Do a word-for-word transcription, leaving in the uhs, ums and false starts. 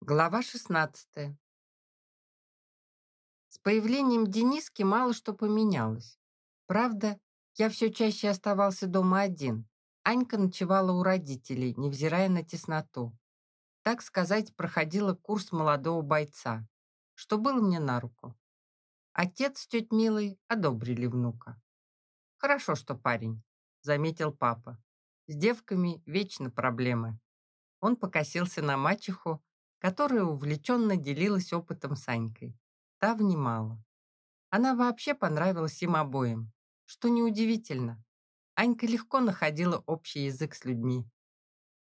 Глава шестнадцатая. С появлением Дениски мало что поменялось. Правда, я все чаще оставался дома один. Анька ночевала у родителей, невзирая на тесноту. Так сказать, проходила курс молодого бойца, что было мне на руку. Отец с тетей Милой одобрили внука. «Хорошо, что парень», — заметил папа. «С девками вечно проблемы». Он покосился на мачеху, которая увлеченно делилась опытом с Анькой. Та внимала. Она вообще понравилась им обоим, что неудивительно. Анька легко находила общий язык с людьми.